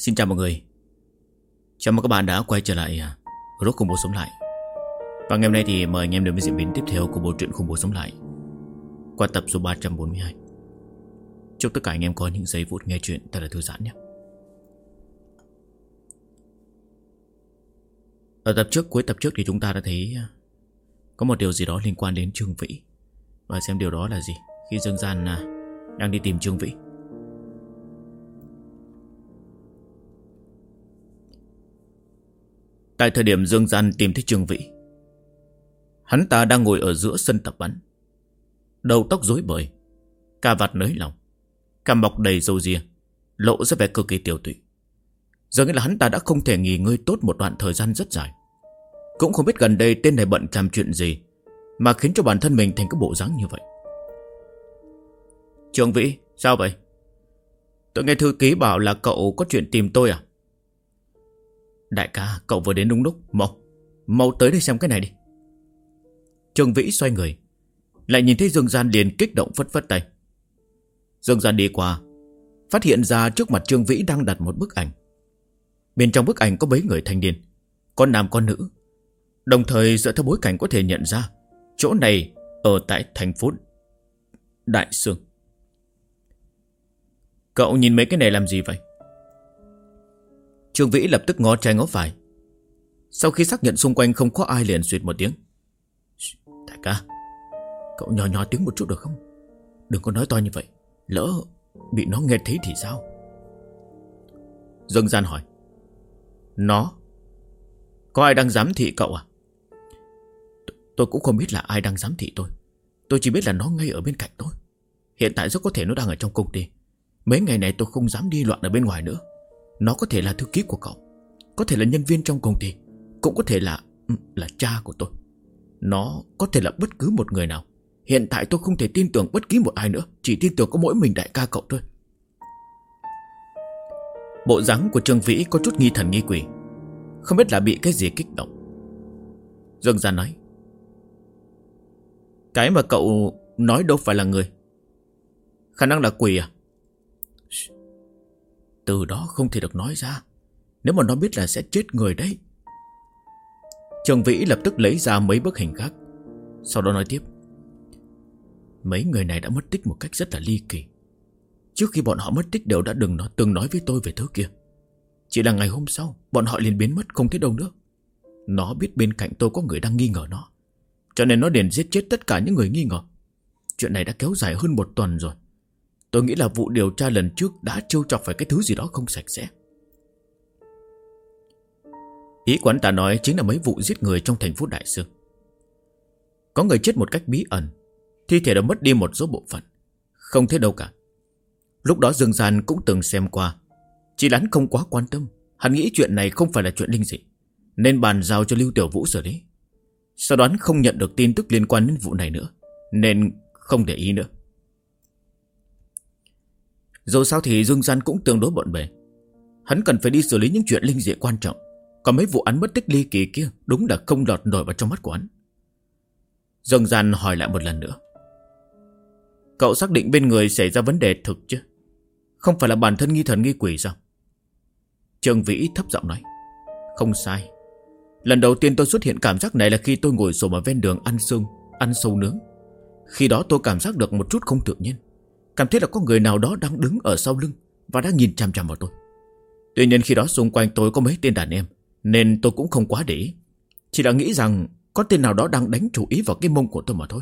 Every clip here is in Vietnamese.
Xin chào mọi người. Chào mừng các bạn đã quay trở lại Rock Khủng Bố Sống Lại. Và ngày hôm nay thì mời anh em đến với diễn biến tiếp theo của bộ truyện Khủng Bố Sống Lại qua tập số 342. Chúc tất cả anh em có những giây phút nghe chuyện thật là thư giãn nhé. Ở tập trước, cuối tập trước thì chúng ta đã thấy có một điều gì đó liên quan đến Trương Vĩ. Và xem điều đó là gì khi Dương Gian đang đi tìm Trương Vĩ. Tại thời điểm Dương Gian tìm thấy Trương Vĩ, hắn ta đang ngồi ở giữa sân tập bắn, đầu tóc rối bời, cà vạt nới lỏng, cằm mọc đầy râu ria, lộ ra vẻ cực kỳ tiểu tụy. Giờ nghĩa là hắn ta đã không thể nghỉ ngơi tốt một đoạn thời gian rất dài. Cũng không biết gần đây tên này bận làm chuyện gì mà khiến cho bản thân mình thành cái bộ dáng như vậy. Trương Vĩ, sao vậy? Tôi nghe thư ký bảo là cậu có chuyện tìm tôi à? Đại ca, cậu vừa đến đúng lúc. Mau tới đây xem cái này đi. Trương Vĩ xoay người, lại nhìn thấy Dương Gian liền kích động phất phất tay. Dương Gian đi qua, phát hiện ra trước mặt Trương Vĩ đang đặt một bức ảnh. Bên trong bức ảnh có mấy người thanh niên, có nam có nữ. Đồng thời dựa theo bối cảnh có thể nhận ra chỗ này ở tại thành phố Đại Sương. Cậu nhìn mấy cái này làm gì vậy? Trương Vĩ lập tức ngó trái ngó phải. Sau khi xác nhận xung quanh không có ai liền xuyệt một tiếng. Đại ca, cậu nhỏ tiếng một chút được không? Đừng có nói to như vậy, lỡ bị nó nghe thấy thì sao? Dương Gian hỏi. Nó? Có ai đang giám thị cậu à? Tôi cũng không biết là ai đang giám thị tôi. Tôi chỉ biết là nó ngay ở bên cạnh tôi. Hiện tại rất có thể nó đang ở trong công ty. Mấy ngày này tôi không dám đi loạn ở bên ngoài nữa. Nó có thể là thư ký của cậu, có thể là nhân viên trong công ty, cũng có thể là cha của tôi. Nó có thể là bất cứ một người nào. Hiện tại tôi không thể tin tưởng bất kỳ một ai nữa, chỉ tin tưởng có mỗi mình đại ca cậu thôi. Bộ dáng của Trương Vĩ có chút nghi thần nghi quỷ, không biết là bị cái gì kích động. Dương Gian nói. Cái mà cậu nói đâu phải là người, khả năng là quỷ à? Từ đó không thể được nói ra, nếu mà nó biết là sẽ chết người đấy. Trương Vĩ lập tức lấy ra mấy bức hình khác, sau đó nói tiếp. Mấy người này đã mất tích một cách rất là ly kỳ. Trước khi bọn họ mất tích đều đã từng nói với tôi về thứ kia. Chỉ là ngày hôm sau bọn họ liền biến mất không thấy đâu nữa. Nó biết bên cạnh tôi có người đang nghi ngờ nó, cho nên nó liền giết chết tất cả những người nghi ngờ. Chuyện này đã kéo dài hơn một tuần rồi. Tôi nghĩ là vụ điều tra lần trước đã trêu chọc phải cái thứ gì đó không sạch sẽ. Ý của anh ta nói chính là mấy vụ giết người trong thành phố Đại Sương. Có người chết một cách bí ẩn, thi thể đã mất đi một số bộ phận, không thấy đâu cả. Lúc đó Dương Gian cũng từng xem qua, chỉ là hắn không quá quan tâm. Hắn nghĩ chuyện này không phải là chuyện linh dị, nên bàn giao cho Lưu Tiểu Vũ xử lý. Sau đó hắn không nhận được tin tức liên quan đến vụ này nữa, nên không để ý nữa. Dù sao thì Dương Gian cũng tương đối bận bề. Hắn cần phải đi xử lý những chuyện linh dị quan trọng, còn mấy vụ án mất tích ly kỳ kia đúng là không lọt nổi vào trong mắt của hắn. Dương Gian hỏi lại một lần nữa. Cậu xác định bên người xảy ra vấn đề thực chứ? Không phải là bản thân nghi thần nghi quỷ sao? Trương Vĩ thấp giọng nói. Không sai. Lần đầu tiên tôi xuất hiện cảm giác này là khi tôi ngồi xổm ở ven đường ăn sâu nướng. Khi đó tôi cảm giác được một chút không tự nhiên, cảm thấy là có người nào đó đang đứng ở sau lưng và đang nhìn chằm chằm vào tôi. Tuy nhiên khi đó xung quanh tôi có mấy tên đàn em, nên tôi cũng không quá để ý, chỉ là nghĩ rằng có tên nào đó đang đánh chủ ý vào cái mông của tôi mà thôi.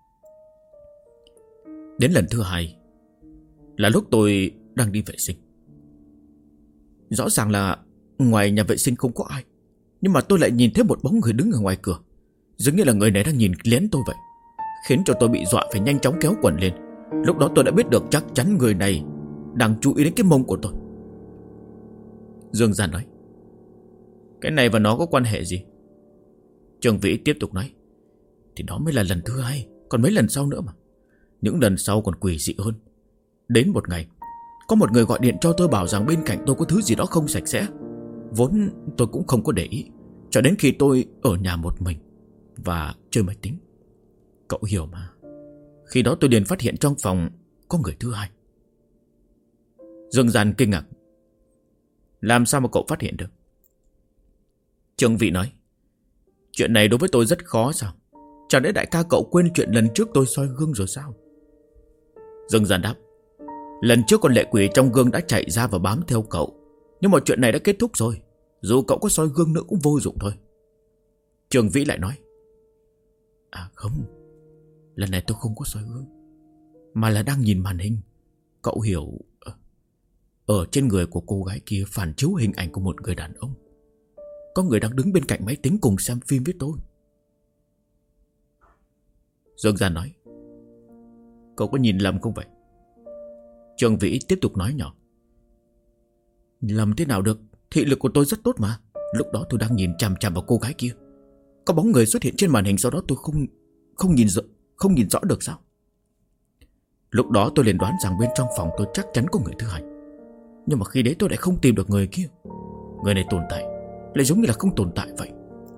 Đến lần thứ hai là lúc tôi đang đi vệ sinh. Rõ ràng là ngoài nhà vệ sinh không có ai, nhưng mà tôi lại nhìn thấy một bóng người đứng ở ngoài cửa, dường như là người này đang nhìn lén tôi vậy, khiến cho tôi bị dọa phải nhanh chóng kéo quần lên. Lúc đó tôi đã biết được chắc chắn người này đang chú ý đến cái mông của tôi. Dương Gian nói. Cái này và nó có quan hệ gì? Trương Vĩ tiếp tục nói. Thì đó mới là lần thứ hai, còn mấy lần sau nữa mà. Những lần sau còn quỷ dị hơn. Đến một ngày, có một người gọi điện cho tôi bảo rằng bên cạnh tôi có thứ gì đó không sạch sẽ. Vốn tôi cũng không có để ý, cho đến khi tôi ở nhà một mình và chơi máy tính. Cậu hiểu mà. Khi đó tôi liền phát hiện trong phòng có người thứ hai. Dương Gian kinh ngạc. Làm sao mà cậu phát hiện được? Trương Vĩ nói. Chuyện này đối với tôi rất khó sao? Chẳng lẽ đại ca cậu quên chuyện lần trước tôi soi gương rồi sao? Dương Gian đáp. Lần trước con lệ quỷ trong gương đã chạy ra và bám theo cậu. Nhưng mà chuyện này đã kết thúc rồi. Dù cậu có soi gương nữa cũng vô dụng thôi. Trương Vĩ lại nói. À không, lần này tôi không có soi gương, mà là đang nhìn màn hình. Cậu hiểu, ở trên người của cô gái kia phản chiếu hình ảnh của một người đàn ông. Có người đang đứng bên cạnh máy tính cùng xem phim với tôi. Dương Gian nói. Cậu có nhìn lầm không vậy? Trương Vĩ tiếp tục nói nhỏ. Lầm thế nào được? Thị lực của tôi rất tốt mà. Lúc đó tôi đang nhìn chằm chằm vào cô gái kia. Có bóng người xuất hiện trên màn hình, sau đó tôi không nhìn rõ được sao? Lúc đó tôi liền đoán rằng bên trong phòng tôi chắc chắn có người thứ hai. Nhưng mà khi đấy tôi lại không tìm được người kia. Người này tồn tại lại giống như là không tồn tại vậy.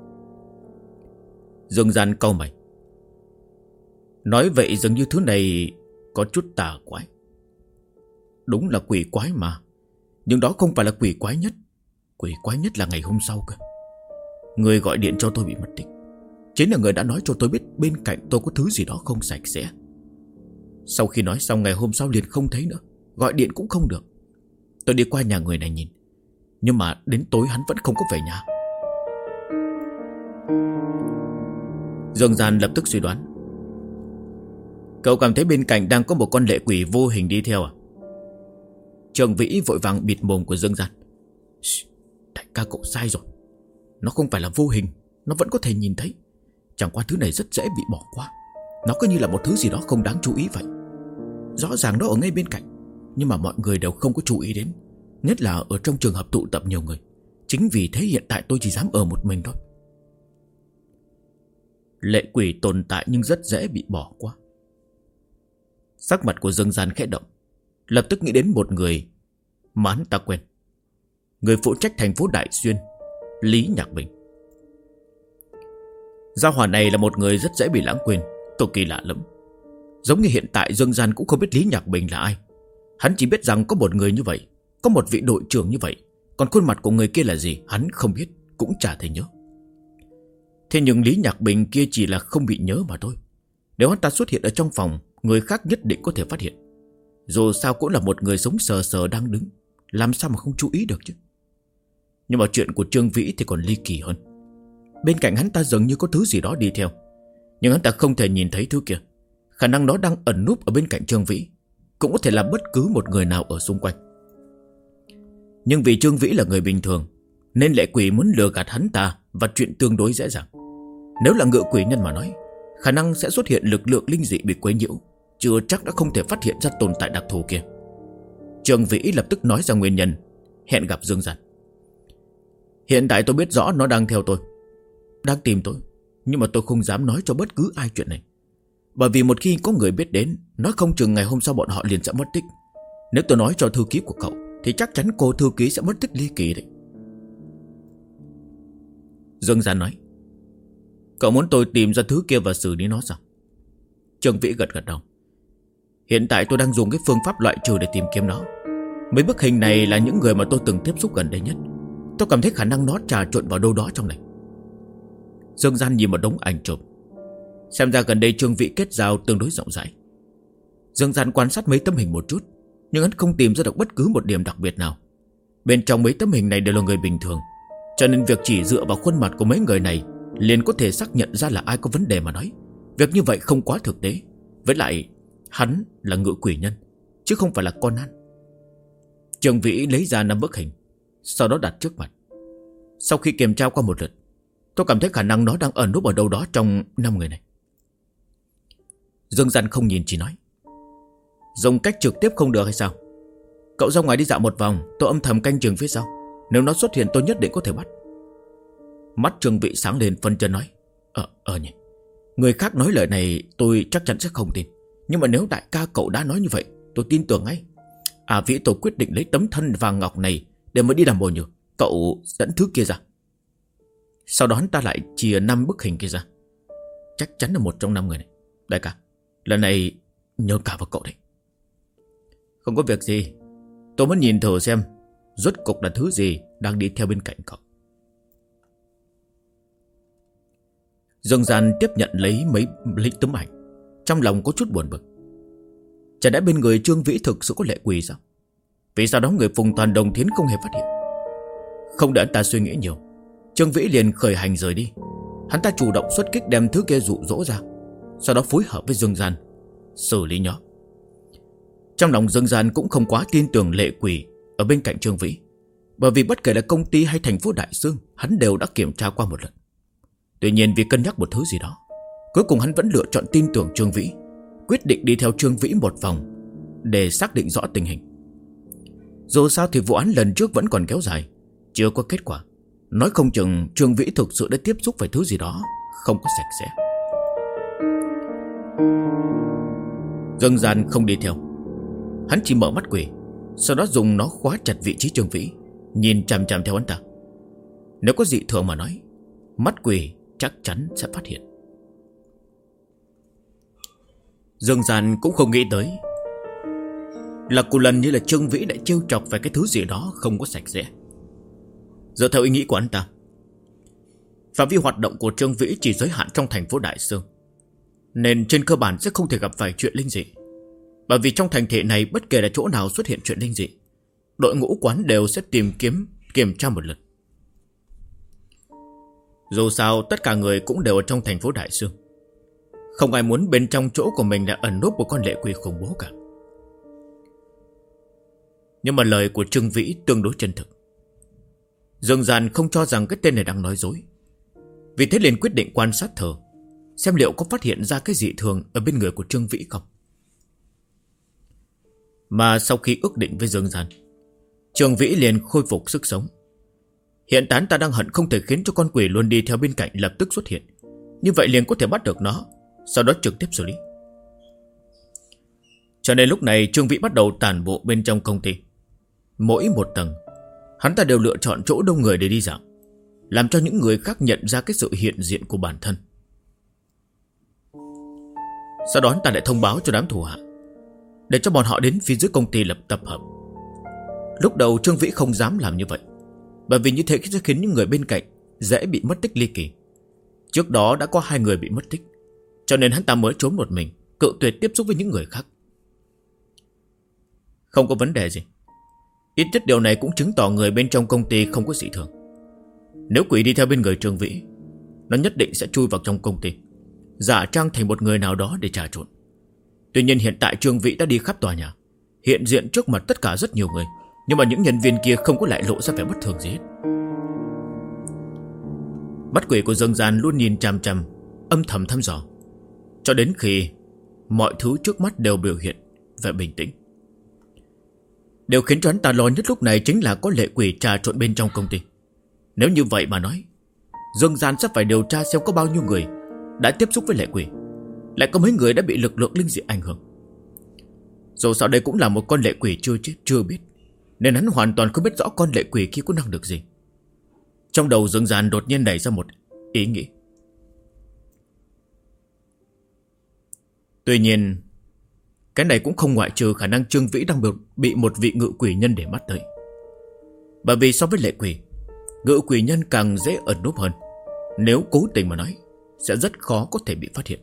Dương Gian cau mày. Nói vậy dường như thứ này có chút tà quái. Đúng là quỷ quái mà, nhưng đó không phải là quỷ quái nhất. Quỷ quái nhất là ngày hôm sau cơ. Người gọi điện cho tôi bị mất tích chính là người đã nói cho tôi biết bên cạnh tôi có thứ gì đó không sạch sẽ. Sau khi nói xong ngày hôm sau liền không thấy nữa. Gọi điện cũng không được. Tôi đi qua nhà người này nhìn, nhưng mà đến tối hắn vẫn không có về nhà. Dương Gian lập tức suy đoán. Cậu cảm thấy bên cạnh đang có một con lệ quỷ vô hình đi theo à? Trương Vĩ vội vàng bịt mồm của Dương Gian. Đại ca cậu sai rồi. Nó không phải là vô hình, nó vẫn có thể nhìn thấy. Chẳng qua thứ này rất dễ bị bỏ qua. Nó cứ như là một thứ gì đó không đáng chú ý vậy. Rõ ràng nó ở ngay bên cạnh, nhưng mà mọi người đều không có chú ý đến. Nhất là ở trong trường hợp tụ tập nhiều người. Chính vì thế hiện tại tôi chỉ dám ở một mình thôi. Lệ quỷ tồn tại nhưng rất dễ bị bỏ qua. Sắc mặt của Dương Gian khẽ động, lập tức nghĩ đến một người mà hắn ta quen. Người phụ trách thành phố Đại Xuyên, Lý Nhạc Bình. Gia hỏa này là một người rất dễ bị lãng quên, cực kỳ lạ lẫm. Giống như hiện tại Dương Gian cũng không biết Lý Nhạc Bình là ai. Hắn chỉ biết rằng có một người như vậy, có một vị đội trưởng như vậy. Còn khuôn mặt của người kia là gì hắn không biết, cũng chả thể nhớ. Thế nhưng Lý Nhạc Bình kia chỉ là không bị nhớ mà thôi. Nếu hắn ta xuất hiện ở trong phòng, người khác nhất định có thể phát hiện. Dù sao cũng là một người sống sờ sờ đang đứng, làm sao mà không chú ý được chứ. Nhưng mà chuyện của Trương Vĩ thì còn ly kỳ hơn. Bên cạnh hắn ta dường như có thứ gì đó đi theo, nhưng hắn ta không thể nhìn thấy thứ kia. Khả năng nó đang ẩn núp ở bên cạnh Trương Vĩ, cũng có thể là bất cứ một người nào ở xung quanh. Nhưng vì Trương Vĩ là người bình thường, nên lệ quỷ muốn lừa gạt hắn ta, và chuyện tương đối dễ dàng. Nếu là ngựa quỷ nhân mà nói, khả năng sẽ xuất hiện lực lượng linh dị bị quấy nhiễu, chưa chắc đã không thể phát hiện ra tồn tại đặc thù kia. Trương Vĩ lập tức nói ra nguyên nhân, hẹn gặp Dương Gian. Hiện tại tôi biết rõ nó đang theo tôi, đang tìm tôi, nhưng mà tôi không dám nói cho bất cứ ai chuyện này. Bởi vì một khi có người biết đến, nói không chừng ngày hôm sau bọn họ liền sẽ mất tích. Nếu tôi nói cho thư ký của cậu, thì chắc chắn cô thư ký sẽ mất tích ly kỳ đấy. Dương Gian nói. Cậu muốn tôi tìm ra thứ kia và xử lý nó sao? Trương Vĩ gật đầu. Hiện tại tôi đang dùng cái phương pháp loại trừ để tìm kiếm nó. Mấy bức hình này là những người mà tôi từng tiếp xúc gần đây nhất. Tôi cảm thấy khả năng nó trà trộn vào đâu đó trong này. Dương Gian nhìn một đống ảnh chụp. Xem ra gần đây Trương Vĩ kết giao tương đối rộng rãi. Dương Gian quan sát mấy tấm hình một chút, nhưng hắn không tìm ra được bất cứ một điểm đặc biệt nào. Bên trong mấy tấm hình này đều là người bình thường, cho nên việc chỉ dựa vào khuôn mặt của mấy người này liền có thể xác nhận ra là ai có vấn đề mà nói. Việc như vậy không quá thực tế. Với lại hắn là ngự quỷ nhân, chứ không phải là con ăn. Trương Vĩ lấy ra 5 bức hình, sau đó đặt trước mặt. Sau khi kiểm tra qua một lượt, tôi cảm thấy khả năng nó đang ẩn núp ở đâu đó trong 5 người này. Dương Gian không nhìn chỉ nói. Dùng cách trực tiếp không được hay sao? Cậu ra ngoài đi dạo một vòng, tôi âm thầm canh chừng phía sau. Nếu nó xuất hiện tôi nhất định có thể bắt. Mắt Trương Vĩ sáng lên phân chân nói. Nhỉ, người khác nói lời này tôi chắc chắn sẽ không tin. Nhưng mà nếu đại ca cậu đã nói như vậy, tôi tin tưởng ngay. Vĩ tôi quyết định lấy tấm thân vàng ngọc này để mới đi làm bồi nhử. Cậu dẫn thứ kia ra. Sau đó hắn ta lại chia 5 bức hình kia ra. Chắc chắn là một trong 5 người này. Đại ca, lần này nhờ cả vào cậu đấy. Không có việc gì, tôi muốn nhìn thử xem rốt cục là thứ gì đang đi theo bên cạnh cậu. Dương Gian tiếp nhận lấy mấy tấm ảnh, trong lòng có chút buồn bực. Chả lẽ bên người Trương Vĩ thực sự có lệ quỷ sao? Vì sao đó người Phùng Toàn Đồng Thiến không hề phát hiện? Không để anh ta suy nghĩ nhiều, Trương Vĩ liền khởi hành rời đi. Hắn ta chủ động xuất kích đem thứ kia dụ dỗ ra, sau đó phối hợp với Dương Gian xử lý nó. Trong lòng Dương Gian cũng không quá tin tưởng lệ quỷ ở bên cạnh Trương Vĩ, bởi vì bất kể là công ty hay thành phố Đại Sương, hắn đều đã kiểm tra qua một lần. Tuy nhiên vì cân nhắc một thứ gì đó, cuối cùng hắn vẫn lựa chọn tin tưởng Trương Vĩ, quyết định đi theo Trương Vĩ một vòng để xác định rõ tình hình. Dù sao thì vụ án lần trước vẫn còn kéo dài, chưa có kết quả. Nói không chừng Trương Vĩ thực sự đã tiếp xúc với thứ gì đó không có sạch sẽ. Dương Gian không đi theo, hắn chỉ mở mắt quỷ, sau đó dùng nó khóa chặt vị trí Trương Vĩ, nhìn chằm chằm theo hắn ta. Nếu có dị thường mà nói, mắt quỷ chắc chắn sẽ phát hiện. Dương Gian cũng không nghĩ tới là một lần như là Trương Vĩ đã trêu chọc về cái thứ gì đó không có sạch sẽ. Dựa theo ý nghĩ của anh ta, phạm vi hoạt động của Trương Vĩ chỉ giới hạn trong thành phố Đại Sương, nên trên cơ bản sẽ không thể gặp phải chuyện linh dị. Bởi vì trong thành thị này bất kể là chỗ nào xuất hiện chuyện linh dị, đội ngũ quán đều sẽ tìm kiếm kiểm tra một lần. Dù sao tất cả người cũng đều ở trong thành phố Đại Sương, không ai muốn bên trong chỗ của mình đã ẩn núp một con lệ quỷ khủng bố cả. Nhưng mà lời của Trương Vĩ tương đối chân thực. Dương Gian không cho rằng cái tên này đang nói dối, vì thế liền quyết định quan sát thử, xem liệu có phát hiện ra cái dị thường ở bên người của Trương Vĩ không. Mà sau khi ước định với Dương Gian, Trương Vĩ liền khôi phục sức sống. Hiện tại ta đang hận không thể khiến cho con quỷ luôn đi theo bên cạnh lập tức xuất hiện, như vậy liền có thể bắt được nó, sau đó trực tiếp xử lý. Cho nên lúc này Trương Vĩ bắt đầu tản bộ bên trong công ty. Mỗi một tầng hắn ta đều lựa chọn chỗ đông người để đi dạo, làm cho những người khác nhận ra cái sự hiện diện của bản thân. Sau đó hắn ta lại thông báo cho đám thủ hạ, để cho bọn họ đến phía dưới công ty lập tập hợp. Lúc đầu Trương Vĩ không dám làm như vậy, bởi vì như thế sẽ khiến những người bên cạnh dễ bị mất tích ly kỳ. Trước đó đã có 2 người bị mất tích, cho nên hắn ta mới trốn một mình, cự tuyệt tiếp xúc với những người khác. Không có vấn đề gì. Ít nhất điều này cũng chứng tỏ người bên trong công ty không có dị thường. Nếu quỷ đi theo bên người Trương Vĩ, nó nhất định sẽ chui vào trong công ty, giả trang thành một người nào đó để trà trộn. Tuy nhiên hiện tại Trương Vĩ đã đi khắp tòa nhà, hiện diện trước mặt tất cả rất nhiều người, nhưng mà những nhân viên kia không có lại lộ ra vẻ bất thường gì hết. Bắt quỷ của Dương Gian luôn nhìn chằm chằm, âm thầm thăm dò, cho đến khi mọi thứ trước mắt đều biểu hiện vẻ bình tĩnh. Điều khiến cho hắn ta lo nhất lúc này chính là có lệ quỷ trà trộn bên trong công ty. Nếu như vậy mà nói, Dương Gian sắp phải điều tra xem có bao nhiêu người đã tiếp xúc với lệ quỷ, lại có mấy người đã bị lực lượng linh dị ảnh hưởng. Dù sao đây cũng là một con lệ quỷ chưa chết chưa biết, nên hắn hoàn toàn không biết rõ con lệ quỷ kia có năng lực gì. Trong đầu Dương Gian đột nhiên nảy ra một ý nghĩ. Tuy nhiên cái này cũng không ngoại trừ khả năng Trương Vĩ đang bị một vị ngự quỷ nhân để mắt tới. Bởi vì so với lệ quỷ, ngự quỷ nhân càng dễ ẩn núp hơn. Nếu cố tình mà nói, sẽ rất khó có thể bị phát hiện.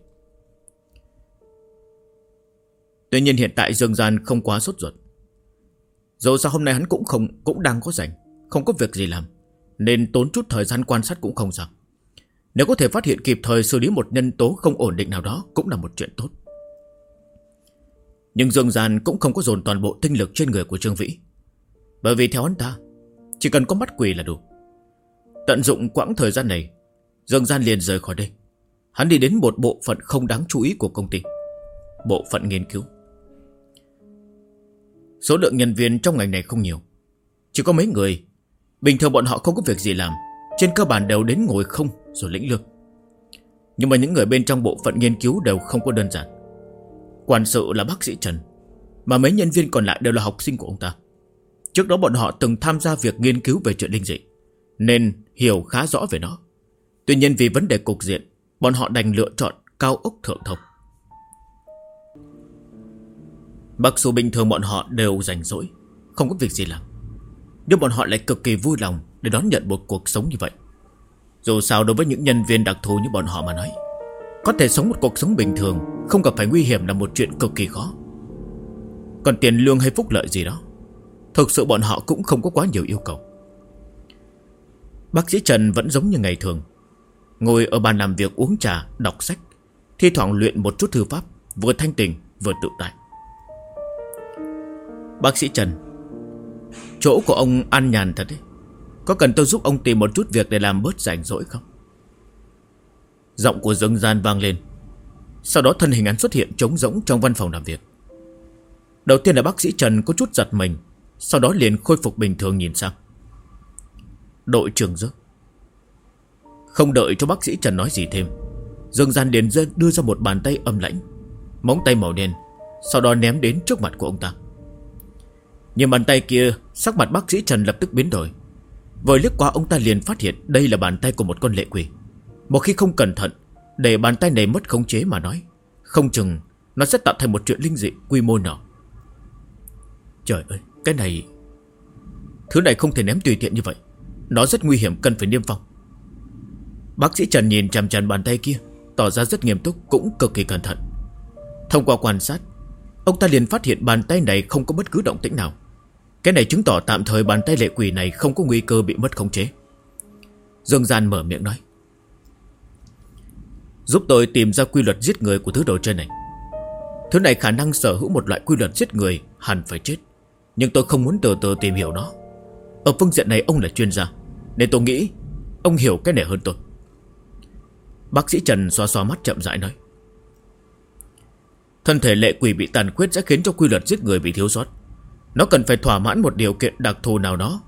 Tuy nhiên hiện tại Dương Gian không quá sốt ruột. Dù sao hôm nay hắn cũng đang có rảnh, không có việc gì làm, nên tốn chút thời gian quan sát cũng không sao. Nếu có thể phát hiện kịp thời xử lý một nhân tố không ổn định nào đó cũng là một chuyện tốt. Nhưng Dương Gian cũng không có dồn toàn bộ tinh lực trên người của Trương Vĩ, bởi vì theo hắn ta, chỉ cần có mắt quỷ là đủ. Tận dụng quãng thời gian này, Dương Gian liền rời khỏi đây. Hắn đi đến một bộ phận không đáng chú ý của công ty, bộ phận nghiên cứu. Số lượng nhân viên trong ngành này không nhiều, chỉ có mấy người. Bình thường bọn họ không có việc gì làm, trên cơ bản đều đến ngồi không rồi lĩnh lương. Nhưng mà những người bên trong bộ phận nghiên cứu đều không có đơn giản. Quản sự là bác sĩ Trần, mà mấy nhân viên còn lại đều là học sinh của ông ta. Trước đó bọn họ từng tham gia việc nghiên cứu về chuyện linh dị, nên hiểu khá rõ về nó. Tuy nhiên vì vấn đề cục diện, bọn họ đành lựa chọn cao ốc thượng thông. Mặc dù bình thường bọn họ đều rảnh rỗi, không có việc gì làm, nhưng bọn họ lại cực kỳ vui lòng để đón nhận một cuộc sống như vậy. Dù sao đối với những nhân viên đặc thù như bọn họ mà nói, có thể sống một cuộc sống bình thường, không gặp phải nguy hiểm là một chuyện cực kỳ khó. Còn tiền lương hay phúc lợi gì đó, thực sự bọn họ cũng không có quá nhiều yêu cầu. Bác sĩ Trần vẫn giống như ngày thường, ngồi ở bàn làm việc uống trà, đọc sách, thi thoảng luyện một chút thư pháp, vừa thanh tình vừa tự tại. Bác sĩ Trần, chỗ của ông an nhàn thật đấy. Có cần tôi giúp ông tìm một chút việc để làm bớt rảnh rỗi không? Giọng của Dương Gian vang lên. Sau đó thân hình hắn xuất hiện trống rỗng trong văn phòng làm việc. Đầu tiên là bác sĩ Trần có chút giật mình, sau đó liền khôi phục bình thường nhìn sang. Đội trưởng Dương. Không đợi cho bác sĩ Trần nói gì thêm, Dương Gian liền đưa ra một bàn tay âm lãnh, móng tay màu đen, sau đó ném đến trước mặt của ông ta. Nhìn bàn tay kia, sắc mặt bác sĩ Trần lập tức biến đổi. Vừa liếc qua ông ta liền phát hiện đây là bàn tay của một con lệ quỷ. Một khi không cẩn thận, để bàn tay này mất khống chế mà nói, không chừng nó sẽ tạo thành một chuyện linh dị quy mô nhỏ. Trời ơi, cái này, thứ này không thể ném tùy tiện như vậy. Nó rất nguy hiểm, cần phải niêm phong. Bác sĩ Trần nhìn chằm chằm bàn tay kia, tỏ ra rất nghiêm túc, cũng cực kỳ cẩn thận. Thông qua quan sát, ông ta liền phát hiện bàn tay này không có bất cứ động tĩnh nào. Cái này chứng tỏ tạm thời bàn tay lệ quỷ này không có nguy cơ bị mất khống chế. Dương Gian mở miệng nói: giúp tôi tìm ra quy luật giết người của thứ đồ chơi này. Thứ này khả năng sở hữu một loại quy luật giết người, hẳn phải chết. Nhưng tôi không muốn từ từ tìm hiểu nó. Ở phương diện này ông là chuyên gia, nên tôi nghĩ ông hiểu cái này hơn tôi. Bác sĩ Trần xoa xoa mắt chậm rãi nói: thân thể lệ quỷ bị tàn khuyết sẽ khiến cho quy luật giết người bị thiếu sót. Nó cần phải thỏa mãn một điều kiện đặc thù nào đó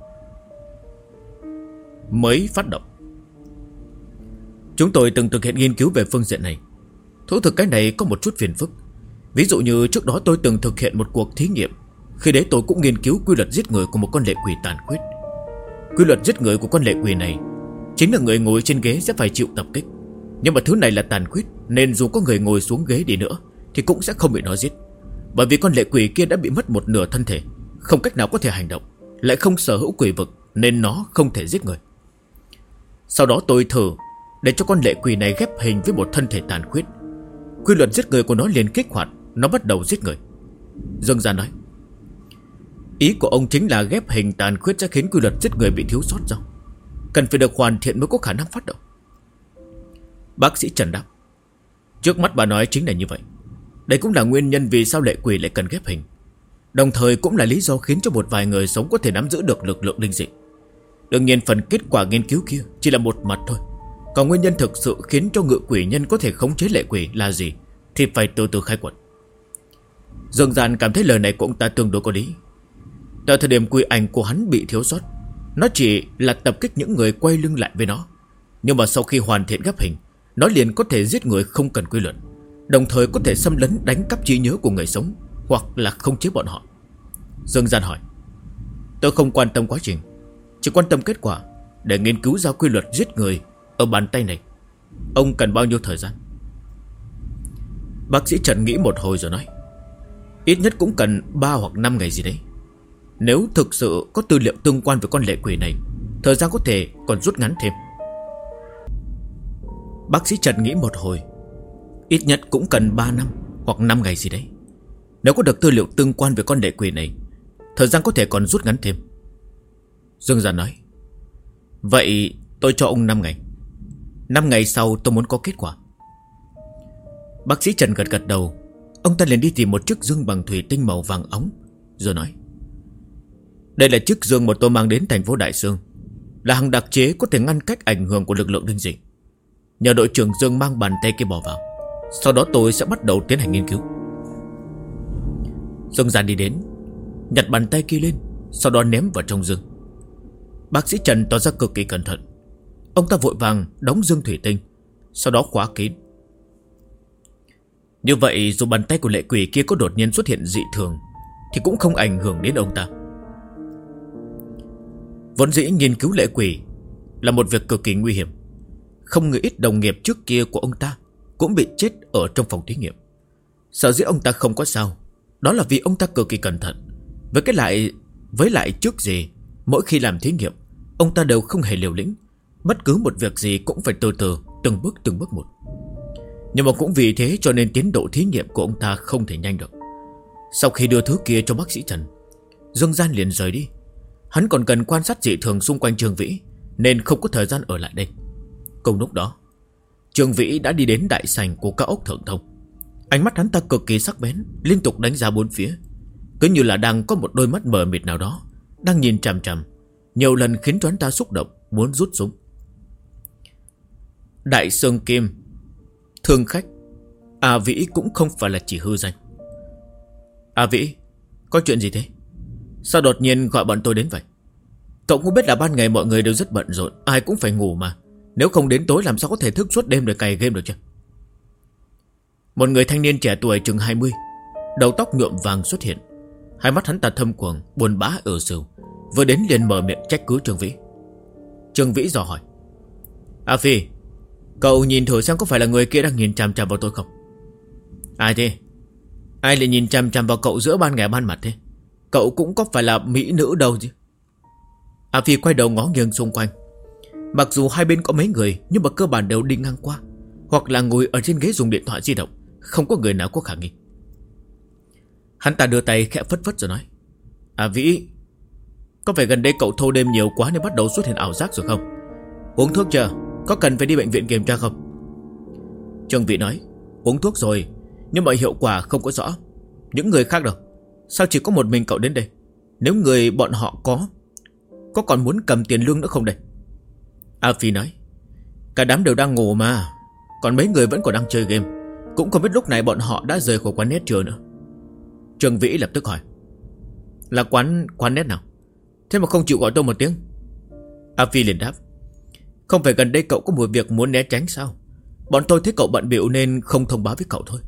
mới phát động. Chúng tôi từng thực hiện nghiên cứu về phương diện này. Thú thực cái này có một chút phiền phức. Ví dụ như trước đó tôi từng thực hiện một cuộc thí nghiệm. Khi đấy tôi cũng nghiên cứu quy luật giết người của một con lệ quỷ tàn khuyết. Quy luật giết người của con lệ quỷ này chính là người ngồi trên ghế sẽ phải chịu tập kích. Nhưng mà thứ này là tàn khuyết, nên dù có người ngồi xuống ghế đi nữa thì cũng sẽ không bị nó giết. Bởi vì con lệ quỷ kia đã bị mất một nửa thân thể, không cách nào có thể hành động, lại không sở hữu quỷ vực, nên nó không thể giết người. Sau đó tôi thử để cho con lệ quỷ này ghép hình với một thân thể tàn khuyết. Quy luật giết người của nó liền kích hoạt, nó bắt đầu giết người. Dương Gia nói: ý của ông chính là ghép hình tàn khuyết sẽ khiến quy luật giết người bị thiếu sót sao? Cần phải được hoàn thiện mới có khả năng phát động. Bác sĩ Trần đáp: trước mắt bà nói chính là như vậy. Đây cũng là nguyên nhân vì sao lệ quỷ lại cần ghép hình, đồng thời cũng là lý do khiến cho một vài người sống có thể nắm giữ được lực lượng linh dị. Đương nhiên phần kết quả nghiên cứu kia chỉ là một mặt thôi. Còn nguyên nhân thực sự khiến cho ngự quỷ nhân có thể khống chế lệ quỷ là gì thì phải từ từ khai quật. Dương Gian cảm thấy lời này của ông ta tương đối có lý. Tại thời điểm quỷ ảnh của hắn bị thiếu sót, nó chỉ là tập kích những người quay lưng lại với nó. Nhưng mà sau khi hoàn thiện ghép hình, nó liền có thể giết người không cần quy luật, đồng thời có thể xâm lấn đánh cắp trí nhớ của người sống, hoặc là khống chế bọn họ. Dương Gian hỏi: tôi không quan tâm quá trình, chỉ quan tâm kết quả. Để nghiên cứu ra quy luật giết người ở bàn tay này, ông cần bao nhiêu thời gian? Bác sĩ Trần nghĩ một hồi rồi nói: ít nhất cũng cần 3 hoặc 5 ngày gì đấy. Nếu thực sự có tư liệu tương quan với con lệ quỷ này, thời gian có thể còn rút ngắn thêm. Bác sĩ Trần nghĩ một hồi: ít nhất cũng cần 3 năm hoặc 5 ngày gì đấy. Nếu có được tư liệu tương quan với con lệ quỷ này, thời gian có thể còn rút ngắn thêm. Dương Gia nói: vậy tôi cho ông 5 ngày. 5 ngày sau tôi muốn có kết quả. Bác sĩ Trần gật gật đầu. Ông ta liền đi tìm một chiếc dương bằng thủy tinh màu vàng óng, rồi nói: đây là chiếc dương mà tôi mang đến thành phố Đại Sương, là hàng đặc chế có thể ngăn cách ảnh hưởng của lực lượng linh dị. Nhờ đội trưởng Dương mang bàn tay kia bỏ vào, sau đó tôi sẽ bắt đầu tiến hành nghiên cứu. Dương Gian đi đến, nhặt bàn tay kia lên, sau đó ném vào trong dương. Bác sĩ Trần tỏ ra cực kỳ cẩn thận. Ông ta vội vàng đóng dương thủy tinh, sau đó khóa kín. Như vậy dù bàn tay của lệ quỷ kia có đột nhiên xuất hiện dị thường thì cũng không ảnh hưởng đến ông ta. Vốn dĩ nghiên cứu lệ quỷ là một việc cực kỳ nguy hiểm. Không người ít đồng nghiệp trước kia của ông ta cũng bị chết ở trong phòng thí nghiệm. Sở dĩ ông ta không có sao, đó là vì ông ta cực kỳ cẩn thận. Với lại trước gì Mỗi khi làm thí nghiệm, ông ta đều không hề liều lĩnh. Bất cứ một việc gì cũng phải từ từ, từng bước một. Nhưng mà cũng vì thế cho nên tiến độ thí nghiệm của ông ta không thể nhanh được. Sau khi đưa thứ kia cho bác sĩ Trần, Dương Gian liền rời đi. Hắn còn cần quan sát dị thường xung quanh Trương Vĩ, nên không có thời gian ở lại đây. Cùng lúc đó, Trương Vĩ đã đi đến đại sảnh của cao ốc Thượng Thông. Ánh mắt hắn ta cực kỳ sắc bén, liên tục đánh giá bốn phía, cứ như là đang có một đôi mắt mờ mịt nào đó đang nhìn chằm chằm, nhiều lần khiến cho hắn ta xúc động muốn rút súng. Đại Sương Kim, thương khách, A Vĩ cũng không phải là chỉ hư danh. A Vĩ, có chuyện gì thế? Sao đột nhiên gọi bọn tôi đến vậy? Cậu cũng biết là ban ngày mọi người đều rất bận rộn, ai cũng phải ngủ mà. Nếu không đến tối làm sao có thể thức suốt đêm để cày game được chứ? Một người thanh niên trẻ tuổi chừng 20, đầu tóc nhuộm vàng xuất hiện. Hai mắt hắn ta thâm quầng, buồn bã ở sầu, vừa đến liền mở miệng trách cứ Trương Vĩ. Trương Vĩ dò hỏi: A Phi, cậu nhìn thử xem có phải là người kia đang nhìn chằm chằm vào tôi không? Ai thế? Ai lại nhìn chằm chằm vào cậu giữa ban ngày ban mặt thế? Cậu cũng có phải là mỹ nữ đâu chứ? A Phi quay đầu ngó nghiêng xung quanh. Mặc dù hai bên có mấy người, nhưng mà cơ bản đều đi ngang qua, hoặc là ngồi ở trên ghế dùng điện thoại di động. Không có người nào có khả nghi. Hắn ta đưa tay khẽ phất phất rồi nói: À Vĩ, có phải gần đây cậu thâu đêm nhiều quá nên bắt đầu xuất hiện ảo giác rồi không? Uống thuốc chưa? Có cần phải đi bệnh viện kiểm tra không? Trương Vĩ nói: Uống thuốc rồi, nhưng mà hiệu quả không có rõ. Những người khác đâu? Sao chỉ có một mình cậu đến đây? Nếu người bọn họ có còn muốn cầm tiền lương nữa không đây? A Phi nói: Cả đám đều đang ngủ mà, còn mấy người vẫn còn đang chơi game. Cũng không biết lúc này bọn họ đã rời khỏi quán net chưa nữa. Trương Vĩ lập tức hỏi: Là quán net nào? Thế mà không chịu gọi tôi một tiếng? A Phi liền đáp: Không phải gần đây cậu có một việc muốn né tránh sao? Bọn tôi thấy cậu bận bịu nên không thông báo với cậu thôi.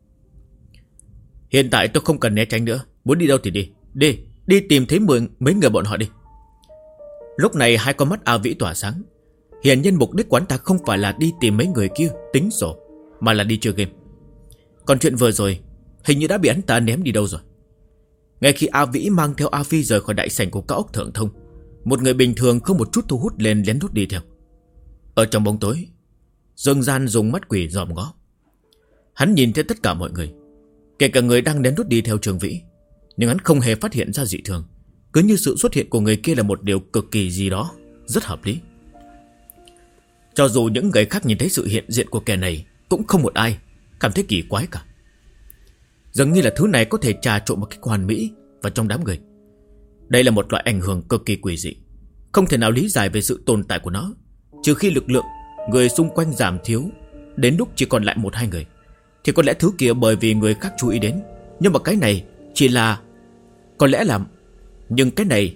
Hiện tại tôi không cần né tránh nữa, muốn đi đâu thì đi. Đi tìm thấy mấy người bọn họ đi. Lúc này hai con mắt A Vĩ tỏa sáng. Hiển nhiên mục đích quán ta không phải là đi tìm mấy người kia tính sổ, mà là đi chơi game. Còn chuyện vừa rồi hình như đã bị hắn ta ném đi đâu rồi. Ngay khi A Vĩ mang theo A Phi rời khỏi đại sảnh của cao ốc Thượng Thông, một người bình thường không một chút thu hút lên lén lút đi theo. Ở trong bóng tối, Dương Gian dùng mắt quỷ dòm ngó. Hắn nhìn thấy tất cả mọi người, kể cả người đang lén lút đi theo Trương Vĩ, nhưng hắn không hề phát hiện ra dị thường, cứ như sự xuất hiện của người kia là một điều cực kỳ gì đó rất hợp lý. Cho dù những người khác nhìn thấy sự hiện diện của kẻ này, cũng không một ai cảm thấy kỳ quái cả. Dường như là thứ này có thể trà trộn một cách hoàn mỹ vào trong đám người. Đây là một loại ảnh hưởng cực kỳ quỷ dị, không thể nào lý giải về sự tồn tại của nó, trừ khi lực lượng người xung quanh giảm thiếu, đến lúc chỉ còn lại 1-2 người, thì có lẽ thứ kia bởi vì người khác chú ý đến. Nhưng mà cái này chỉ là có lẽ là Nhưng cái này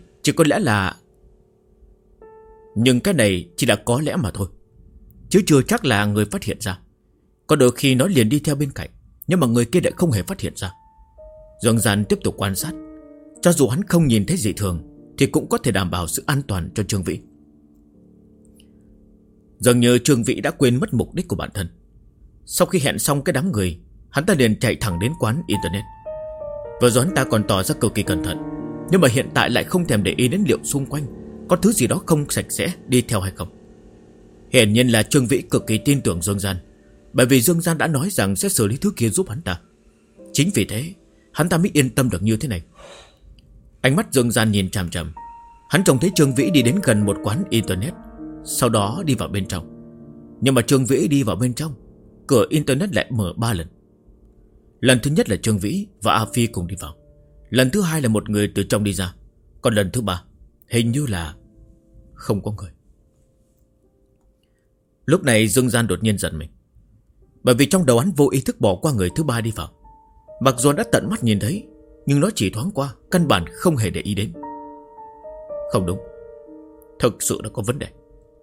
chỉ là có lẽ mà thôi, chứ chưa chắc là người phát hiện ra. Có đôi khi nó liền đi theo bên cạnh, nhưng mà người kia lại không hề phát hiện ra. Dương Gian tiếp tục quan sát. Cho dù hắn không nhìn thấy dị thường, thì cũng có thể đảm bảo sự an toàn cho Trương Vĩ. Dường như Trương Vĩ đã quên mất mục đích của bản thân. Sau khi hẹn xong cái đám người, hắn ta liền chạy thẳng đến quán internet. Vừa rồi hắn ta còn tỏ ra cực kỳ cẩn thận, nhưng mà hiện tại lại không thèm để ý đến liệu xung quanh có thứ gì đó không sạch sẽ đi theo hay không. Hiển nhiên là Trương Vĩ cực kỳ tin tưởng Dương Gian, bởi vì Dương Gian đã nói rằng sẽ xử lý thứ kia giúp hắn ta. Chính vì thế hắn ta mới yên tâm được như thế này. Ánh mắt Dương Gian nhìn chằm chằm. Hắn trông thấy Trương Vĩ đi đến gần một quán internet, sau đó đi vào bên trong. Nhưng mà Trương Vĩ đi vào bên trong, cửa internet lại mở 3 lần. Lần thứ nhất là Trương Vĩ và A Phi cùng đi vào. Lần thứ hai là một người từ trong đi ra. Còn lần thứ 3 hình như là không có người. Lúc này Dương Gian đột nhiên giận mình, bởi vì trong đầu hắn vô ý thức bỏ qua người thứ 3 đi vào. Mặc dù đã tận mắt nhìn thấy, nhưng nó chỉ thoáng qua, căn bản không hề để ý đến. Không đúng, thực sự đã có vấn đề.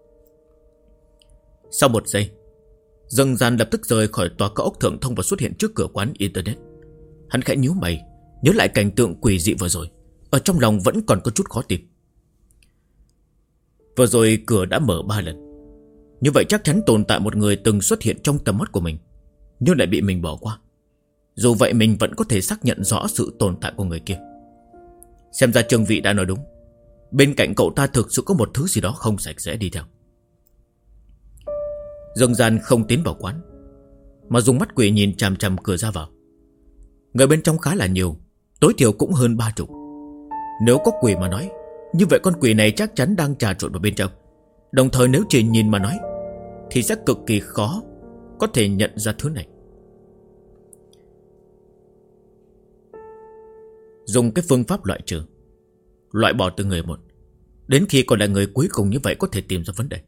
Sau 1 giây, Dương Gian lập tức rời khỏi tòa cao ốc Thượng Thông và xuất hiện trước cửa quán internet. Hắn khẽ nhíu mày, nhớ lại cảnh tượng quỷ dị vừa rồi, ở trong lòng vẫn còn có chút khó tin. Vừa rồi cửa đã mở 3 lần, như vậy chắc chắn tồn tại một người từng xuất hiện trong tầm mắt của mình, nhưng lại bị mình bỏ qua. Dù vậy mình vẫn có thể xác nhận rõ sự tồn tại của người kia. Xem ra Trương Vĩ đã nói đúng. bên cạnh cậu ta thực sự có một thứ gì đó không sạch sẽ đi theo. Dương Gian không tiến vào quán, mà dùng mắt quỷ nhìn chằm chằm cửa ra vào. Người bên trong khá là nhiều, tối thiểu cũng hơn 30. Nếu có quỷ mà nói, như vậy con quỷ này chắc chắn đang trà trộn vào bên trong. Đồng thời nếu chỉ nhìn mà nói thì sẽ cực kỳ khó có thể nhận ra thứ này. Dùng cái phương pháp loại trừ, loại bỏ từ người một, đến khi còn lại người cuối cùng, như vậy có thể tìm ra vấn đề.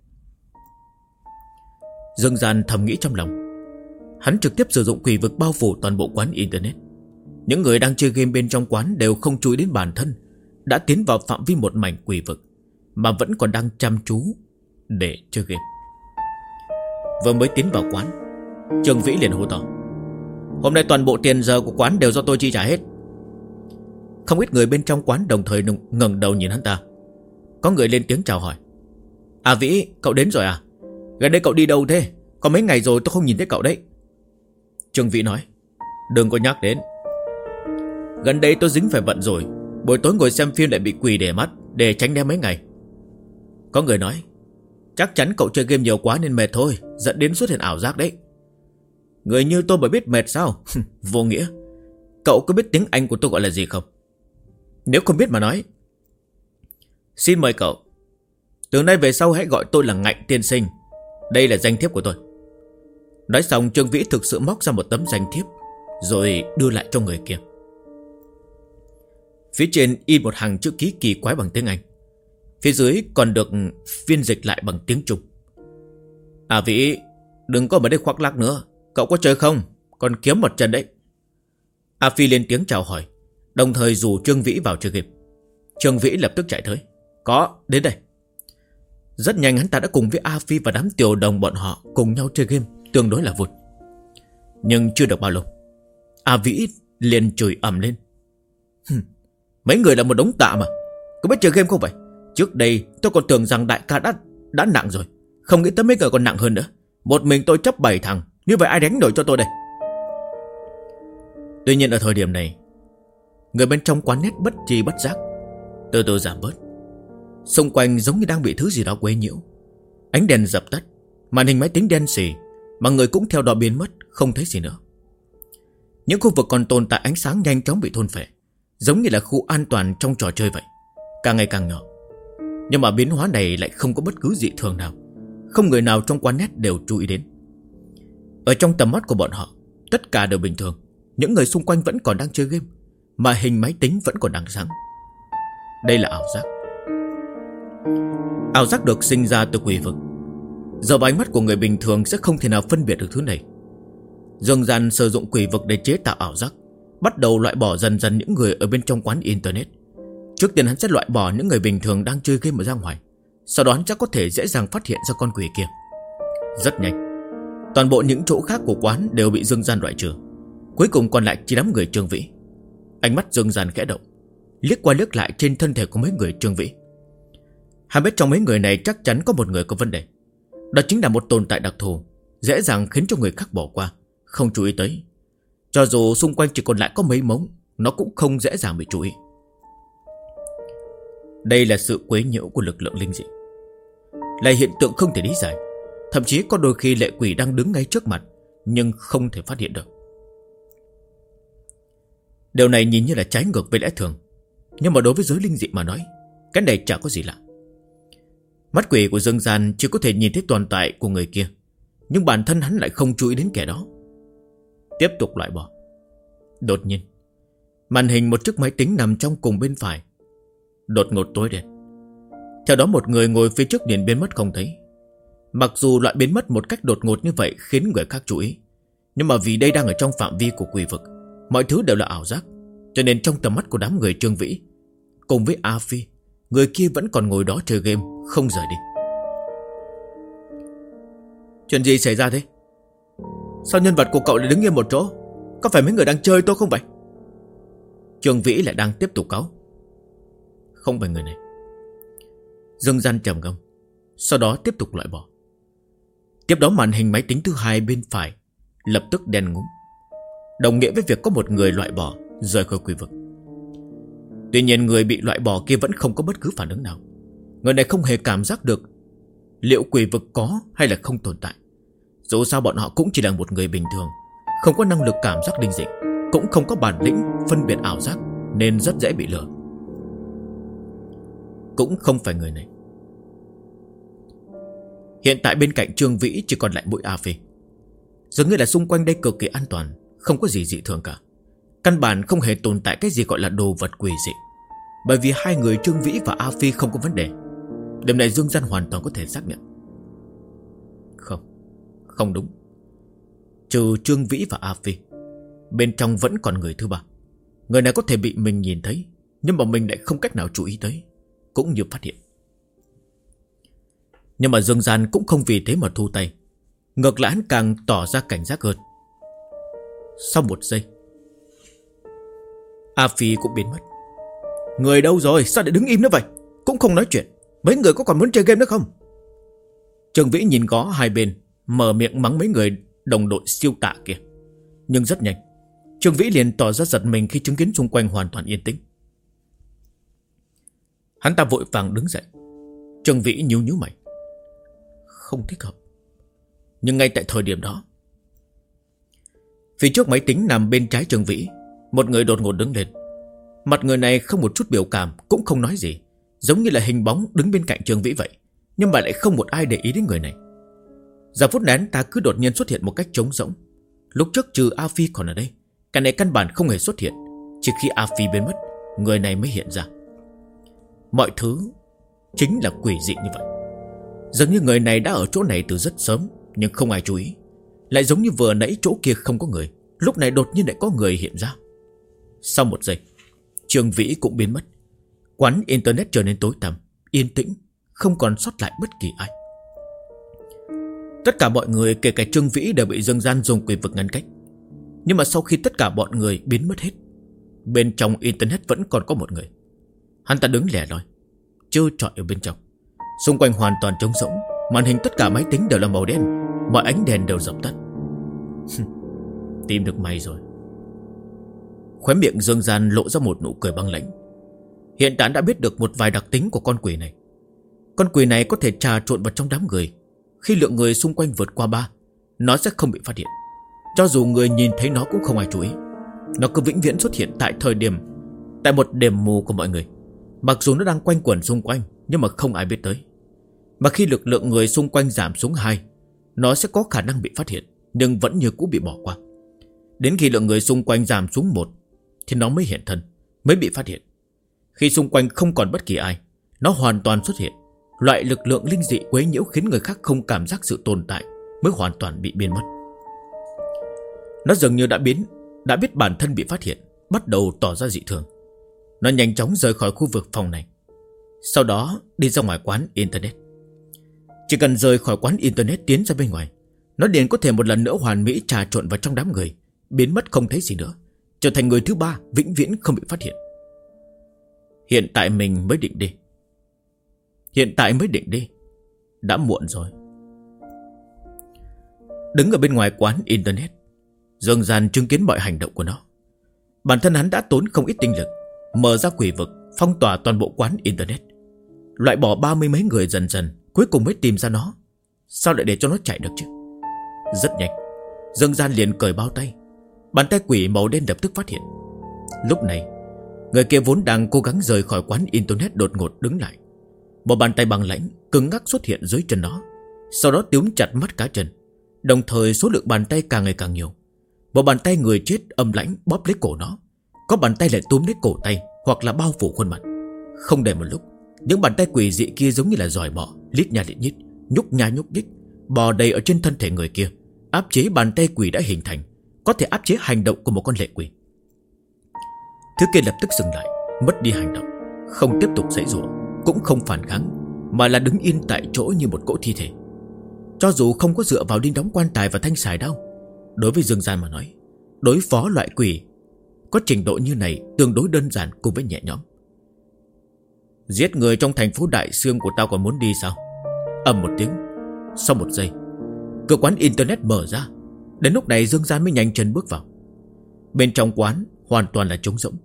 Dương Gian thầm nghĩ trong lòng. Hắn trực tiếp sử dụng quỷ vực bao phủ toàn bộ quán internet. Những người đang chơi game bên trong quán đều không chú ý đến bản thân đã tiến vào phạm vi một mảnh quỷ vực, mà vẫn còn đang chăm chú để chơi game. Vừa mới tiến vào quán, Trương Vĩ liền hô to: "Hôm nay toàn bộ tiền giờ của quán đều do tôi chi trả hết." Không ít người bên trong quán đồng thời ngẩng đầu nhìn hắn ta. Có người lên tiếng chào hỏi: "À Vĩ, cậu đến rồi à? Gần đây cậu đi đâu thế? Có mấy ngày rồi tôi không nhìn thấy cậu đấy." Trương Vĩ nói: "Đừng có nhắc đến. Gần đây tôi dính phải bận rồi, buổi tối ngồi xem phim lại bị quỷ để mắt, để tránh né mấy ngày." Có người nói: "Chắc chắn cậu chơi game nhiều quá nên mệt thôi, dẫn đến xuất hiện ảo giác đấy." "Người như tôi mới biết mệt sao?" "Vô nghĩa. Cậu có biết tiếng Anh của tôi gọi là gì không? Nếu không biết mà nói, xin mời cậu, từ nay về sau hãy gọi tôi là Ngạnh tiên sinh. Đây là danh thiếp của tôi." Nói xong, Trương Vĩ thực sự móc ra một tấm danh thiếp, rồi đưa lại cho người kia. Phía trên in một hàng chữ ký kỳ quái bằng tiếng Anh, phía dưới còn được phiên dịch lại bằng tiếng Trung. "À Vĩ, đừng có ở đây khoác lác nữa. Cậu có chơi không? Còn kiếm một chân đấy." A Phi lên tiếng chào hỏi, đồng thời rủ Trương Vĩ vào chơi game. Trương Vĩ lập tức chạy tới: "Có, đến đây." Rất nhanh hắn ta đã cùng với A Phi và đám tiểu đồng bọn họ cùng nhau chơi game tương đối là vui. Nhưng chưa được bao lâu, A Vĩ liền chửi ầm lên: "Mấy người là một đống tạ mà, có biết chơi game không vậy? Trước đây tôi còn tưởng rằng đại ca đã nặng rồi, không nghĩ tới mấy người còn nặng hơn nữa. Một mình tôi chấp 7 thằng, như vậy ai đánh nổi cho tôi đây?" Tuy nhiên ở thời điểm này, người bên trong quán nét bất tri bất giác từ từ giảm bớt. Xung quanh giống như đang bị thứ gì đó quấy nhiễu. Ánh đèn dập tắt, màn hình máy tính đen xì, mà người cũng theo đó biến mất, không thấy gì nữa. Những khu vực còn tồn tại ánh sáng nhanh chóng bị thôn phệ, giống như là khu an toàn trong trò chơi vậy, càng ngày càng nhỏ. Nhưng mà biến hóa này lại không có bất cứ dị thường nào, không người nào trong quán nét đều chú ý đến. Ở trong tầm mắt của bọn họ, tất cả đều bình thường. Những người xung quanh vẫn còn đang chơi game, mà hình máy tính vẫn còn đang sáng. Đây là ảo giác. Ảo giác được sinh ra từ quỷ vực. Giờ vào ánh mắt của người bình thường sẽ không thể nào phân biệt được thứ này. Dương Gian sử dụng quỷ vực để chế tạo ảo giác, bắt đầu loại bỏ dần dần những người ở bên trong quán internet. Trước tiên hắn sẽ loại bỏ những người bình thường đang chơi game ở ra ngoài, sau đó hắn chắc có thể dễ dàng phát hiện ra con quỷ kia. Rất nhanh, toàn bộ những chỗ khác của quán đều bị Dương Gian loại trừ. Cuối cùng còn lại chỉ đám người Trương Vĩ. Ánh mắt Dương Gian khẽ động, liếc qua liếc lại trên thân thể của mấy người Trương Vĩ. Hắn biết trong mấy người này chắc chắn có một người có vấn đề. Đó chính là một tồn tại đặc thù, dễ dàng khiến cho người khác bỏ qua, không chú ý tới. Cho dù xung quanh chỉ còn lại có mấy mống, nó cũng không dễ dàng bị chú ý. Đây là sự quấy nhiễu của lực lượng linh dị, là hiện tượng không thể lý giải. Thậm chí có đôi khi lệ quỷ đang đứng ngay trước mặt, nhưng không thể phát hiện được. Điều này nhìn như là trái ngược với lẽ thường, nhưng mà đối với giới linh dị mà nói, cái này chả có gì lạ. Mắt quỷ của Dương Gian chỉ có thể nhìn thấy tồn tại của người kia, nhưng bản thân hắn lại không chú ý đến kẻ đó. Tiếp tục loại bỏ. Đột nhiên, màn hình một chiếc máy tính nằm trong cùng bên phải đột ngột tối đen. Theo đó một người ngồi phía trước liền biến mất không thấy. Mặc dù loại biến mất một cách đột ngột như vậy khiến người khác chú ý, nhưng mà vì đây đang ở trong phạm vi của quỷ vực, mọi thứ đều là ảo giác, cho nên trong tầm mắt của đám người Trương Vĩ cùng với A Phi, người kia vẫn còn ngồi đó chơi game, không rời đi. Chuyện gì xảy ra thế? Sao nhân vật của cậu lại đứng yên một chỗ? Có phải mấy người đang chơi tôi không vậy? Trương Vĩ lại đang tiếp tục cáu. Không phải người này. Dương Gian trầm ngâm, sau đó tiếp tục loại bỏ. Tiếp đó màn hình máy tính thứ hai bên phải lập tức đen ngúm, đồng nghĩa với việc có một người loại bỏ, rời khỏi quỷ vực. Tuy nhiên người bị loại bỏ kia vẫn không có bất cứ phản ứng nào. Người này không hề cảm giác được liệu quỷ vực có hay là không tồn tại. Dù sao bọn họ cũng chỉ là một người bình thường, không có năng lực cảm giác linh dị, cũng không có bản lĩnh phân biệt ảo giác, nên rất dễ bị lừa. Cũng không phải người này. Hiện tại bên cạnh Trương Vĩ chỉ còn lại mỗi A Phi. Dường như là xung quanh đây cực kỳ an toàn, không có gì dị thường cả. Căn bản không hề tồn tại cái gì gọi là đồ vật quỷ dị. Bởi vì hai người Trương Vĩ và A Phi không có vấn đề. Điểm này Dương Gian hoàn toàn có thể xác nhận. Không đúng. Trừ Trương Vĩ và A Phi, bên trong vẫn còn người thứ ba. Người này có thể bị mình nhìn thấy, nhưng mà mình lại không cách nào chú ý tới, cũng như phát hiện. Nhưng mà Dương Gian cũng không vì thế mà thu tay. Ngược lại hắn càng tỏ ra cảnh giác hơn. Sau một giây, A Phi cũng biến mất. Người đâu rồi, sao lại đứng im nữa vậy? Cũng không nói chuyện. Mấy người có còn muốn chơi game nữa không? Trương Vĩ nhìn ngó hai bên, mở miệng mắng mấy người đồng đội siêu tạ kia. Nhưng rất nhanh, Trương Vĩ liền tỏ ra giật mình khi chứng kiến xung quanh hoàn toàn yên tĩnh. Hắn ta vội vàng đứng dậy. Trương Vĩ nhíu nhíu mày. Không thích hợp. Nhưng ngay tại thời điểm đó, phía trước máy tính nằm bên trái Trương Vĩ, một người đột ngột đứng lên. Mặt người này không một chút biểu cảm, cũng không nói gì, giống như là hình bóng đứng bên cạnh Trương Vĩ vậy. Nhưng mà lại không một ai để ý đến người này. Giờ phút này ta cứ đột nhiên xuất hiện một cách trống rỗng. Lúc trước trừ A Phi còn ở đây, cái này căn bản không hề xuất hiện. Chỉ khi A Phi biến mất, người này mới hiện ra. Mọi thứ chính là quỷ dị như vậy. Dường như người này đã ở chỗ này từ rất sớm, nhưng không ai chú ý. Lại giống như vừa nãy chỗ kia không có người, lúc này đột nhiên lại có người hiện ra. Sau một giây, Trương Vĩ cũng biến mất. Quán internet trở nên tối tăm, yên tĩnh, không còn sót lại bất kỳ ai. Tất cả mọi người kể cả Trương Vĩ đều bị Dương Gian dùng quỷ vực ngăn cách. Nhưng mà sau khi tất cả bọn người biến mất hết, bên trong internet vẫn còn có một người. Hắn ta đứng lẻ loi, trơ trọi ở bên trong. Xung quanh hoàn toàn trống rỗng, màn hình tất cả máy tính đều là màu đen, mọi ánh đèn đều dập tắt. Tìm được mày rồi. Khóe miệng Dương Gian lộ ra một nụ cười băng lãnh. Hiện tại đã biết được một vài đặc tính của con quỷ này. Con quỷ này có thể trà trộn vào trong đám người. Khi lượng người xung quanh vượt qua 3, nó sẽ không bị phát hiện. Cho dù người nhìn thấy nó cũng không ai chú ý. Nó cứ vĩnh viễn xuất hiện tại một điểm mù của mọi người. Mặc dù nó đang quanh quẩn xung quanh, nhưng mà không ai biết tới. Mà khi lực lượng người xung quanh giảm xuống 2, nó sẽ có khả năng bị phát hiện, nhưng vẫn như cũ bị bỏ qua. Đến khi lượng người xung quanh giảm xuống 1 thì nó mới hiện thân, mới bị phát hiện. Khi xung quanh không còn bất kỳ ai, nó hoàn toàn xuất hiện. Loại lực lượng linh dị quấy nhiễu khiến người khác không cảm giác sự tồn tại mới hoàn toàn bị biến mất. Nó dường như đã biết bản thân bị phát hiện, bắt đầu tỏ ra dị thường. Nó nhanh chóng rời khỏi khu vực phòng này, sau đó đi ra ngoài quán internet. Chỉ cần rời khỏi quán internet tiến ra bên ngoài, nó liền có thể một lần nữa hoàn mỹ trà trộn vào trong đám người, biến mất không thấy gì nữa, trở thành người thứ 3 vĩnh viễn không bị phát hiện. Hiện tại mới định đi. Đã muộn rồi. Đứng ở bên ngoài quán internet, Dương Gian chứng kiến mọi hành động của nó. Bản thân hắn đã tốn không ít tinh lực, mở ra quỷ vực, phong tỏa toàn bộ quán internet, loại bỏ 30 mấy người dần dần, cuối cùng mới tìm ra nó. Sao lại để cho nó chạy được chứ? Rất nhanh, Dương Gian liền cởi bao tay. Bàn tay quỷ màu đen lập tức phát hiện. Lúc này, người kia vốn đang cố gắng rời khỏi quán internet đột ngột đứng lại. Một bàn tay bằng lãnh cứng ngắc xuất hiện dưới chân nó, sau đó túm chặt mắt cá chân. Đồng thời số lượng bàn tay càng ngày càng nhiều. Một bàn tay người chết âm lãnh bóp lấy cổ nó, có bàn tay lại túm lấy cổ tay hoặc là bao phủ khuôn mặt. Không đầy một lúc, những bàn tay quỷ dị kia giống như là giòi bọ, lít nha lít nhít, nhúc nha nhúc nhích, bò đầy ở trên thân thể người kia, áp chế bàn tay quỷ đã hình thành, có thể áp chế hành động của một con lệ quỷ. Thứ kia lập tức dừng lại, mất đi hành động, không tiếp tục giãy giụa, cũng không phản kháng, mà là đứng yên tại chỗ như một cỗ thi thể. Cho dù không có dựa vào đinh đóng quan tài và thanh xài đao, đối với Dương Gian mà nói, đối phó loại quỷ có trình độ như này tương đối đơn giản cùng với nhẹ nhõm. Giết người trong thành phố Đại Xương của tao còn muốn đi sao? Ầm một tiếng, sau một giây, cửa quán internet mở ra. Đến lúc này Dương Gian mới nhanh chân bước vào. Bên trong quán hoàn toàn là trống rỗng,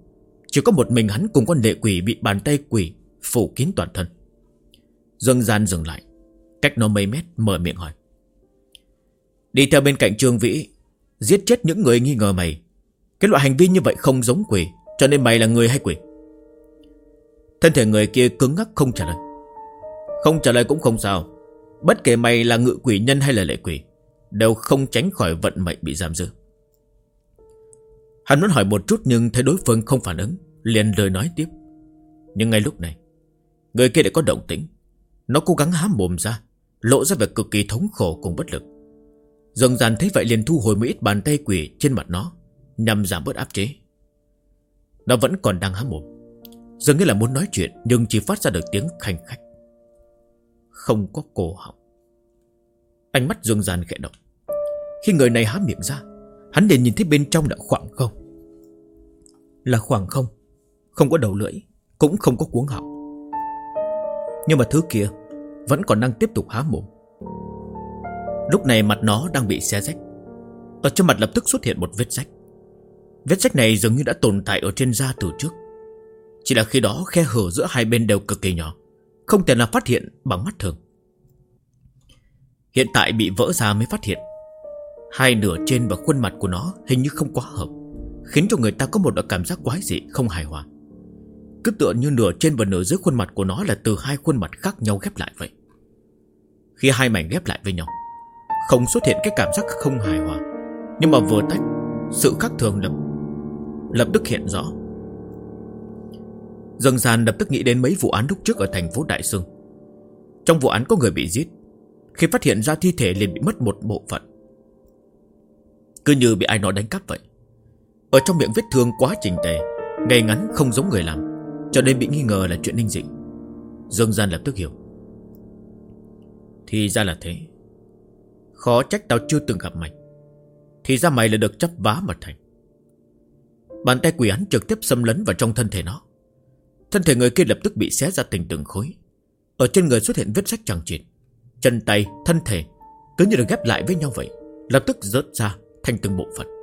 Chỉ có một mình hắn cùng con lệ quỷ bị bàn tay quỷ phủ kín toàn thân. Dương Gian dừng lại, cách nó mấy mét, mở miệng hỏi: đi theo bên cạnh Trương Vĩ, giết chết những người nghi ngờ mày. Cái loại hành vi như vậy không giống quỷ, cho nên mày là người hay quỷ? Thân thể người kia cứng ngắc không trả lời. Không trả lời cũng không sao. Bất kể mày là ngự quỷ nhân hay là lệ quỷ, đều không tránh khỏi vận mệnh bị giam giữ. Hắn muốn hỏi một chút nhưng thấy đối phương không phản ứng, liền lời nói tiếp. Nhưng ngay lúc này, người kia đã có động tĩnh. Nó cố gắng há mồm ra, lộ ra vẻ cực kỳ thống khổ cùng bất lực. Dương Gian thấy vậy liền thu hồi một ít bàn tay quỷ trên mặt nó, nhằm giảm bớt áp chế. Nó vẫn còn đang há mồm, dường như là muốn nói chuyện, nhưng chỉ phát ra được tiếng khanh khách, không có cổ họng. Ánh mắt Dương Gian khẽ động. Khi người này há miệng ra, hắn liền nhìn thấy bên trong là khoảng không. Là khoảng không, không có đầu lưỡi, cũng không có cuống họng. Nhưng mà thứ kia vẫn còn đang tiếp tục há mồm. Lúc này mặt nó đang bị xé rách. Ở trên mặt lập tức xuất hiện một vết rách. Vết rách này dường như đã tồn tại ở trên da từ trước. Chỉ là khi đó khe hở giữa hai bên đều cực kỳ nhỏ, không thể nào phát hiện bằng mắt thường. Hiện tại bị vỡ ra mới phát hiện. Hai nửa trên và khuôn mặt của nó hình như không quá hợp, khiến cho người ta có một cảm giác quái dị, không hài hòa. Cứ tựa như nửa trên và nửa dưới khuôn mặt của nó là từ hai khuôn mặt khác nhau ghép lại vậy. Khi hai mảnh ghép lại với nhau, không xuất hiện cái cảm giác không hài hòa, nhưng mà vừa tách, sự khác thường lập tức hiện rõ. Dương Gian lập tức nghĩ đến mấy vụ án lúc trước ở thành phố Đại Sương. Trong vụ án có người bị giết, khi phát hiện ra thi thể liền bị mất một bộ phận, cứ như bị ai đó đánh cắp vậy. Ở trong miệng vết thương quá chỉnh tề, ngày ngắn không giống người làm, cho nên bị nghi ngờ là chuyện linh dị. Dương Gian lập tức hiểu. Thì ra là thế. Khó trách tao chưa từng gặp mày. Thì ra mày là được chấp vá mà thành. Bàn tay quỷ hắn trực tiếp xâm lấn vào trong thân thể nó. Thân thể người kia lập tức bị xé ra thành từng khối. Ở trên người xuất hiện vết rách chằng chịt. Chân tay, thân thể cứ như được ghép lại với nhau vậy, lập tức rớt ra thành từng bộ phận.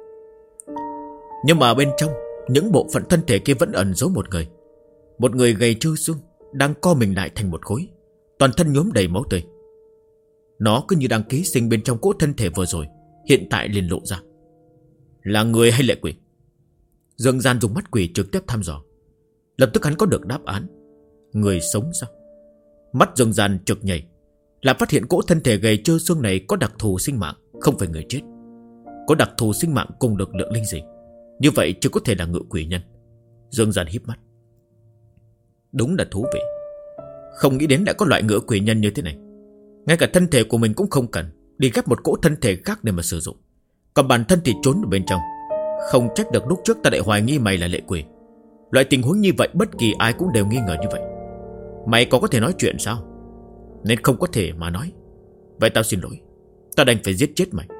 Nhưng mà bên trong những bộ phận thân thể kia vẫn ẩn giấu một người. Một người gầy trơ xương, đang co mình lại thành một khối, toàn thân nhuốm đầy máu tươi. Nó cứ như đang ký sinh bên trong cỗ thân thể vừa rồi, hiện tại liền lộ ra. Là người hay lệ quỷ? Dương Gian dùng mắt quỷ trực tiếp thăm dò. Lập tức hắn có được đáp án. Người sống sao? Mắt Dương Gian trực nhảy, là phát hiện cỗ thân thể gầy trơ xương này có đặc thù sinh mạng, không phải người chết. Có đặc thù sinh mạng cùng lực lượng linh dị, như vậy chứ có thể là ngự quỷ nhân. Dương Gian híp mắt. Đúng là thú vị. Không nghĩ đến đã có loại ngự quỷ nhân như thế này. Ngay cả thân thể của mình cũng không cần, đi ghép một cỗ thân thể khác để mà sử dụng, còn bản thân thì trốn ở bên trong. Không trách được lúc trước ta lại hoài nghi mày là lệ quỷ. Loại tình huống như vậy bất kỳ ai cũng đều nghi ngờ như vậy. Mày có thể nói chuyện sao? Nên không có thể mà nói. Vậy tao xin lỗi, tao đành phải giết chết mày.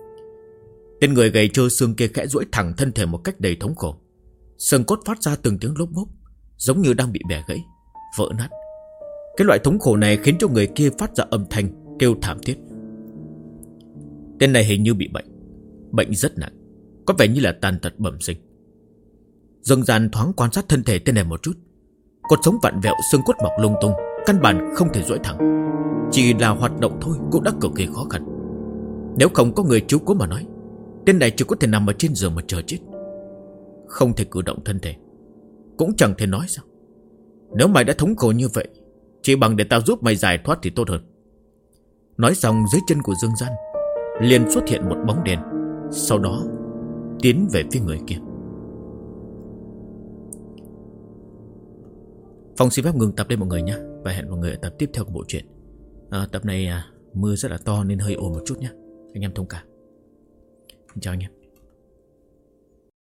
Tên người gầy trơ xương kia khẽ duỗi thẳng thân thể một cách đầy thống khổ. Xương cốt phát ra từng tiếng lốp bốp, giống như đang bị bẻ gãy, vỡ nát. Cái loại thống khổ này khiến cho người kia phát ra âm thanh kêu thảm thiết. Tên này hình như bị bệnh, bệnh rất nặng, có vẻ như là tàn tật bẩm sinh. Dương Gian thoáng quan sát thân thể tên này một chút. Cột sống vặn vẹo, xương cốt mọc lung tung, căn bản không thể duỗi thẳng. Chỉ là hoạt động thôi cũng đã cực kỳ khó khăn. Nếu không có người chiếu cố mà nói, tên này chỉ có thể nằm ở trên giường mà chờ chết. Không thể cử động thân thể, cũng chẳng thể nói sao. Nếu mày đã thống khổ như vậy, chỉ bằng để tao giúp mày giải thoát thì tốt hơn. Nói xong, dưới chân của Dương Gian liền xuất hiện một bóng đèn, sau đó tiến về phía người kia. Phong xin phép ngừng tập đây mọi người nhé, và hẹn mọi người ở tập tiếp theo của bộ truyện. Tập này mưa rất là to nên hơi ồn một chút nhé, anh em thông cảm. Chào anh em.